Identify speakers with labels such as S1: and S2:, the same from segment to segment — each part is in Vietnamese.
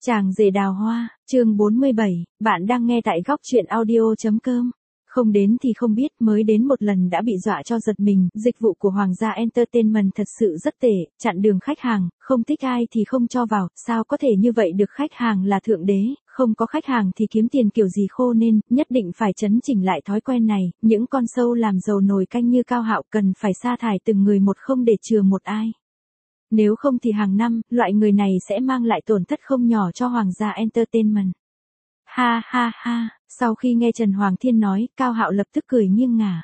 S1: Chàng rể đào hoa, chương 47, bạn đang nghe tại góc truyện audio.com. Không đến thì không biết, mới đến một lần đã bị dọa cho giật mình, dịch vụ của Hoàng gia Entertainment thật sự rất tệ, chặn đường khách hàng, không thích ai thì không cho vào, sao có thể như vậy được, khách hàng là thượng đế, không có khách hàng thì kiếm tiền kiểu gì khô, nên nhất định phải chấn chỉnh lại thói quen này, những con sâu làm dầu nồi canh như Cao Hạo cần phải sa thải từng người một, không để chừa một ai. Nếu không thì hàng năm, loại người này sẽ mang lại tổn thất không nhỏ cho Hoàng gia Entertainment. Ha ha ha, sau khi nghe Trần Hoàng Thiên nói, Cao Hạo lập tức cười nghiêng ngả.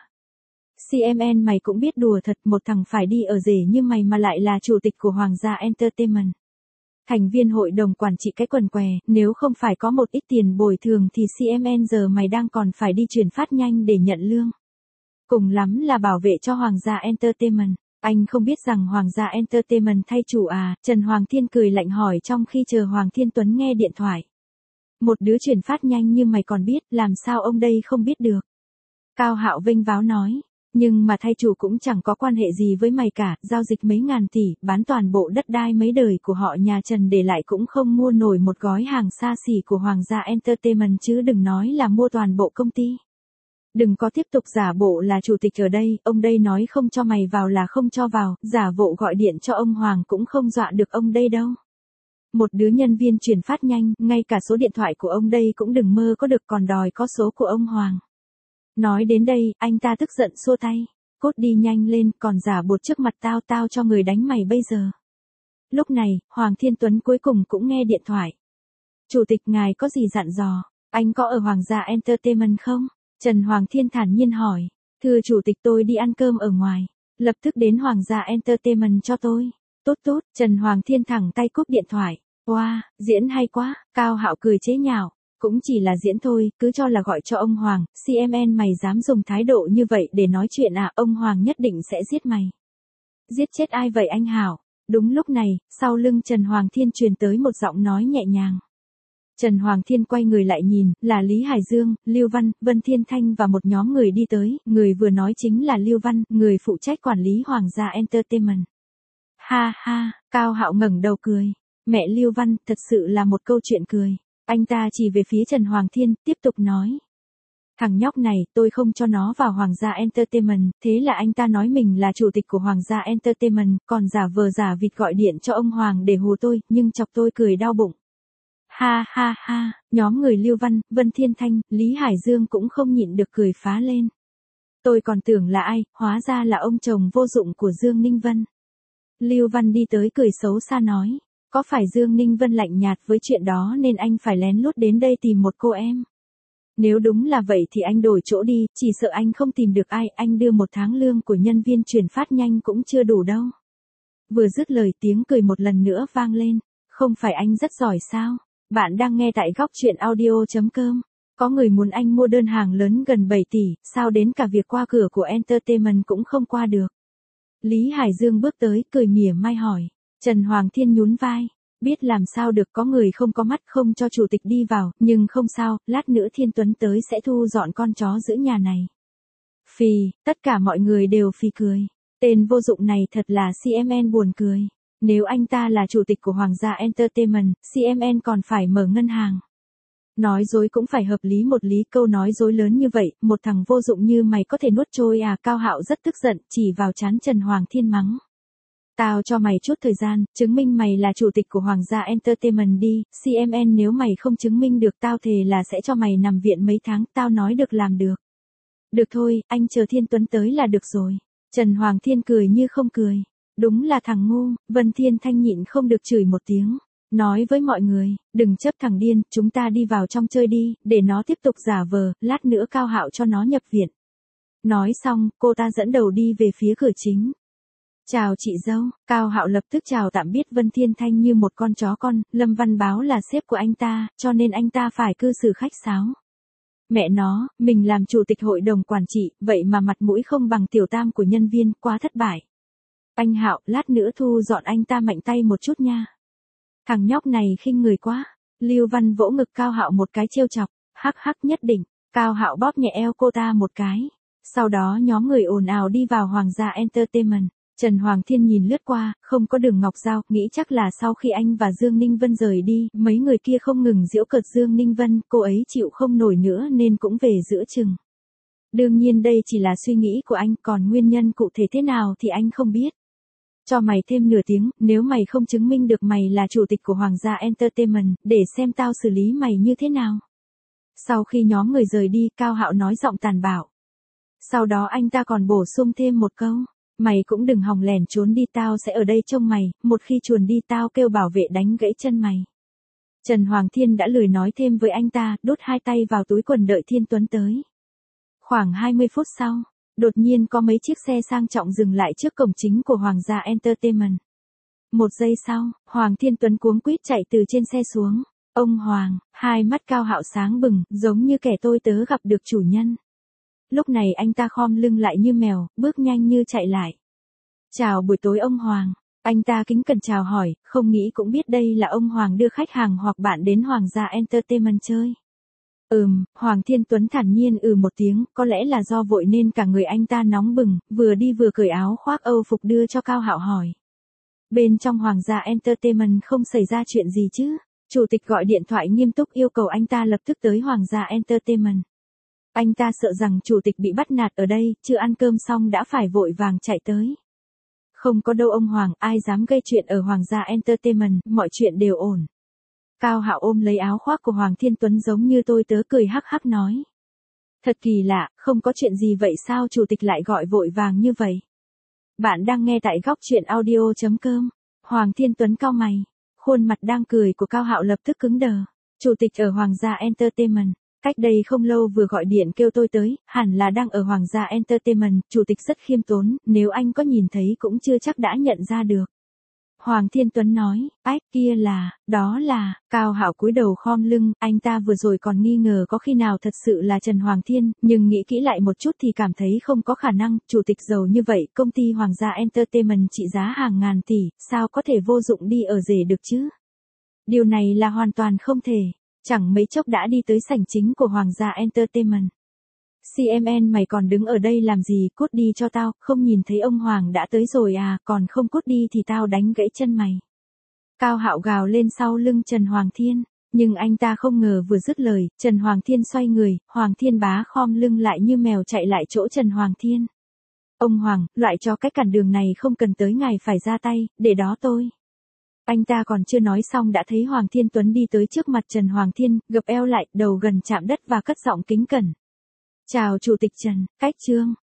S1: CMN mày cũng biết đùa thật, một thằng phải đi ở rể như mày mà lại là chủ tịch của Hoàng gia Entertainment. Thành viên hội đồng quản trị cái quần què, nếu không phải có một ít tiền bồi thường thì CMN giờ mày đang còn phải đi chuyển phát nhanh để nhận lương. Cùng lắm là bảo vệ cho Hoàng gia Entertainment. Anh không biết rằng Hoàng gia Entertainment thay chủ à, Trần Hoàng Thiên cười lạnh hỏi trong khi chờ Hoàng Thiên Tuấn nghe điện thoại. Một đứa chuyển phát nhanh như mày còn biết, làm sao ông đây không biết được. Cao Hạo vênh váo nói, nhưng mà thay chủ cũng chẳng có quan hệ gì với mày cả, giao dịch mấy ngàn tỷ, bán toàn bộ đất đai mấy đời của họ nhà Trần để lại cũng không mua nổi một gói hàng xa xỉ của Hoàng gia Entertainment, chứ đừng nói là mua toàn bộ công ty. Đừng có tiếp tục giả bộ là chủ tịch ở đây, ông đây nói không cho mày vào là không cho vào, giả bộ gọi điện cho ông Hoàng cũng không dọa được ông đây đâu. Một đứa nhân viên chuyển phát nhanh, ngay cả số điện thoại của ông đây cũng đừng mơ có được, còn đòi có số của ông Hoàng. Nói đến đây, anh ta tức giận xua tay, cốt đi nhanh lên, còn giả bột trước mặt tao, tao cho người đánh mày bây giờ. Lúc này, Hoàng Thiên Tuấn cuối cùng cũng nghe điện thoại. Chủ tịch ngài có gì dặn dò, anh có ở Hoàng gia Entertainment không? Trần Hoàng Thiên thản nhiên hỏi, thưa chủ tịch tôi đi ăn cơm ở ngoài, lập tức đến Hoàng gia Entertainment cho tôi. Tốt tốt, Trần Hoàng Thiên thẳng tay cúp điện thoại. Wow, diễn hay quá, Cao Hạo cười chế nhạo, cũng chỉ là diễn thôi, cứ cho là gọi cho ông Hoàng, CMN mày dám dùng thái độ như vậy để nói chuyện à, ông Hoàng nhất định sẽ giết mày. Giết chết ai vậy anh Hảo? Đúng lúc này, sau lưng Trần Hoàng Thiên truyền tới một giọng nói nhẹ nhàng. Trần Hoàng Thiên quay người lại nhìn, là Lý Hải Dương, Lưu Văn, Vân Thiên Thanh và một nhóm người đi tới, người vừa nói chính là Lưu Văn, người phụ trách quản lý Hoàng gia Entertainment. Ha ha, Cao Hạo ngẩng đầu cười, mẹ Lưu Văn, thật sự là một câu chuyện cười. Anh ta chỉ về phía Trần Hoàng Thiên, tiếp tục nói. Thằng nhóc này, tôi không cho nó vào Hoàng gia Entertainment, thế là anh ta nói mình là chủ tịch của Hoàng gia Entertainment, còn giả vờ giả vịt gọi điện cho ông Hoàng để hù tôi, nhưng chọc tôi cười đau bụng. Ha ha ha, nhóm người Lưu Văn, Vân Thiên Thanh, Lý Hải Dương cũng không nhịn được cười phá lên. Tôi còn tưởng là ai, hóa ra là ông chồng vô dụng của Dương Ninh Vân. Lưu Văn đi tới cười xấu xa nói, có phải Dương Ninh Vân lạnh nhạt với chuyện đó nên anh phải lén lút đến đây tìm một cô em? Nếu đúng là vậy thì anh đổi chỗ đi, chỉ sợ anh không tìm được ai, anh đưa một tháng lương của nhân viên chuyển phát nhanh cũng chưa đủ đâu. Vừa dứt lời tiếng cười một lần nữa vang lên, không phải anh rất giỏi sao? Bạn đang nghe tại góc truyện audio.com. Có người muốn anh mua đơn hàng lớn gần 7 tỷ, sao đến cả việc qua cửa của Entertainment cũng không qua được. Lý Hải Dương bước tới, cười mỉa mai hỏi. Trần Hoàng Thiên nhún vai. Biết làm sao được, có người không có mắt không cho chủ tịch đi vào, nhưng không sao, lát nữa Thiên Tuấn tới sẽ thu dọn con chó giữ nhà này. Phì, tất cả mọi người đều phì cười. Tên vô dụng này thật là CMN buồn cười. Nếu anh ta là chủ tịch của Hoàng gia Entertainment, CMN còn phải mở ngân hàng. Nói dối cũng phải hợp lý một lý, câu nói dối lớn như vậy, một thằng vô dụng như mày có thể nuốt trôi à? Cao Hạo rất tức giận, chỉ vào trán Trần Hoàng Thiên mắng. Tao cho mày chút thời gian, chứng minh mày là chủ tịch của Hoàng gia Entertainment đi, CMN nếu mày không chứng minh được tao thề là sẽ cho mày nằm viện mấy tháng, tao nói được làm được. Được thôi, anh chờ Thiên Tuấn tới là được rồi. Trần Hoàng Thiên cười như không cười. Đúng là thằng ngu, Vân Thiên Thanh nhịn không được chửi một tiếng. Nói với mọi người, đừng chấp thằng điên, chúng ta đi vào trong chơi đi, để nó tiếp tục giả vờ, lát nữa Cao Hạo cho nó nhập viện. Nói xong, cô ta dẫn đầu đi về phía cửa chính. Chào chị dâu, Cao Hạo lập tức chào tạm biệt Vân Thiên Thanh như một con chó con, Lâm Văn Báo là sếp của anh ta, cho nên anh ta phải cư xử khách sáo. Mẹ nó, mình làm chủ tịch hội đồng quản trị, vậy mà mặt mũi không bằng tiểu tam của nhân viên, quá thất bại. Anh Hạo, lát nữa thu dọn anh ta mạnh tay một chút nha. Thằng nhóc này khinh người quá. Lưu Văn vỗ ngực Cao Hạo một cái trêu chọc, hắc hắc nhất định. Cao Hạo bóp nhẹ eo cô ta một cái. Sau đó nhóm người ồn ào đi vào Hoàng gia Entertainment. Trần Hoàng Thiên nhìn lướt qua, không có Đường Ngọc Giao, nghĩ chắc là sau khi anh và Dương Ninh Vân rời đi, mấy người kia không ngừng giễu cợt Dương Ninh Vân, cô ấy chịu không nổi nữa nên cũng về giữa chừng. Đương nhiên đây chỉ là suy nghĩ của anh, còn nguyên nhân cụ thể thế nào thì anh không biết. Cho mày thêm nửa tiếng, nếu mày không chứng minh được mày là chủ tịch của Hoàng gia Entertainment, để xem tao xử lý mày như thế nào. Sau khi nhóm người rời đi, Cao Hạo nói giọng tàn bạo. Sau đó anh ta còn bổ sung thêm một câu. Mày cũng đừng hòng lẻn trốn đi, tao sẽ ở đây trông mày, một khi chuồn đi tao kêu bảo vệ đánh gãy chân mày. Trần Hoàng Thiên đã lười nói thêm với anh ta, đút hai tay vào túi quần đợi Thiên Tuấn tới. Khoảng 20 phút sau, đột nhiên có mấy chiếc xe sang trọng dừng lại trước cổng chính của Hoàng gia Entertainment. Một giây sau, Hoàng Thiên Tuấn cuống quýt chạy từ trên xe xuống. Ông Hoàng, hai mắt Cao Hạo sáng bừng, giống như kẻ tôi tớ gặp được chủ nhân. Lúc này anh ta khom lưng lại như mèo, bước nhanh như chạy lại. Chào buổi tối ông Hoàng. Anh ta kính cẩn chào hỏi, không nghĩ cũng biết đây là ông Hoàng đưa khách hàng hoặc bạn đến Hoàng gia Entertainment chơi. Hoàng Thiên Tuấn thản nhiên một tiếng, có lẽ là do vội nên cả người anh ta nóng bừng, vừa đi vừa cởi áo khoác Âu phục đưa cho Cao Hạo hỏi. Bên trong Hoàng gia Entertainment không xảy ra chuyện gì chứ? Chủ tịch gọi điện thoại nghiêm túc yêu cầu anh ta lập tức tới Hoàng gia Entertainment. Anh ta sợ rằng chủ tịch bị bắt nạt ở đây, chưa ăn cơm xong đã phải vội vàng chạy tới. Không có đâu ông Hoàng, ai dám gây chuyện ở Hoàng gia Entertainment, mọi chuyện đều ổn. Cao Hạo ôm lấy áo khoác của Hoàng Thiên Tuấn giống như tôi tớ cười hắc hắc nói. Thật kỳ lạ, không có chuyện gì vậy sao chủ tịch lại gọi vội vàng như vậy? Bạn đang nghe tại góc truyện audio.com. Hoàng Thiên Tuấn cau mày. Khuôn mặt đang cười của Cao Hạo lập tức cứng đờ. Chủ tịch ở Hoàng gia Entertainment. Cách đây không lâu vừa gọi điện kêu tôi tới, hẳn là đang ở Hoàng gia Entertainment, chủ tịch rất khiêm tốn, nếu anh có nhìn thấy cũng chưa chắc đã nhận ra được. Hoàng Thiên Tuấn nói, kia là, đó là, Cao Hạo cúi đầu khom lưng, anh ta vừa rồi còn nghi ngờ có khi nào thật sự là Trần Hoàng Thiên, nhưng nghĩ kỹ lại một chút thì cảm thấy không có khả năng, chủ tịch giàu như vậy, công ty Hoàng gia Entertainment trị giá hàng ngàn tỷ, sao có thể vô dụng đi ở rể được chứ? Điều này là hoàn toàn không thể. Chẳng mấy chốc đã đi tới sảnh chính của Hoàng gia Entertainment. CMN mày còn đứng ở đây làm gì, cút đi cho tao, không nhìn thấy ông Hoàng đã tới rồi à, còn không cút đi thì tao đánh gãy chân mày. Cao Hạo gào lên sau lưng Trần Hoàng Thiên, nhưng anh ta không ngờ vừa dứt lời, Trần Hoàng Thiên xoay người, Hoàng Thiên bá khom lưng lại như mèo chạy lại chỗ Trần Hoàng Thiên. Ông Hoàng, loại cho cách cản đường này không cần tới ngài phải ra tay, để đó tôi. Anh ta còn chưa nói xong đã thấy Hoàng Thiên Tuấn đi tới trước mặt Trần Hoàng Thiên, gập eo lại, đầu gần chạm đất và cất giọng kính cẩn. Chào Chủ tịch Trần, cách Trương.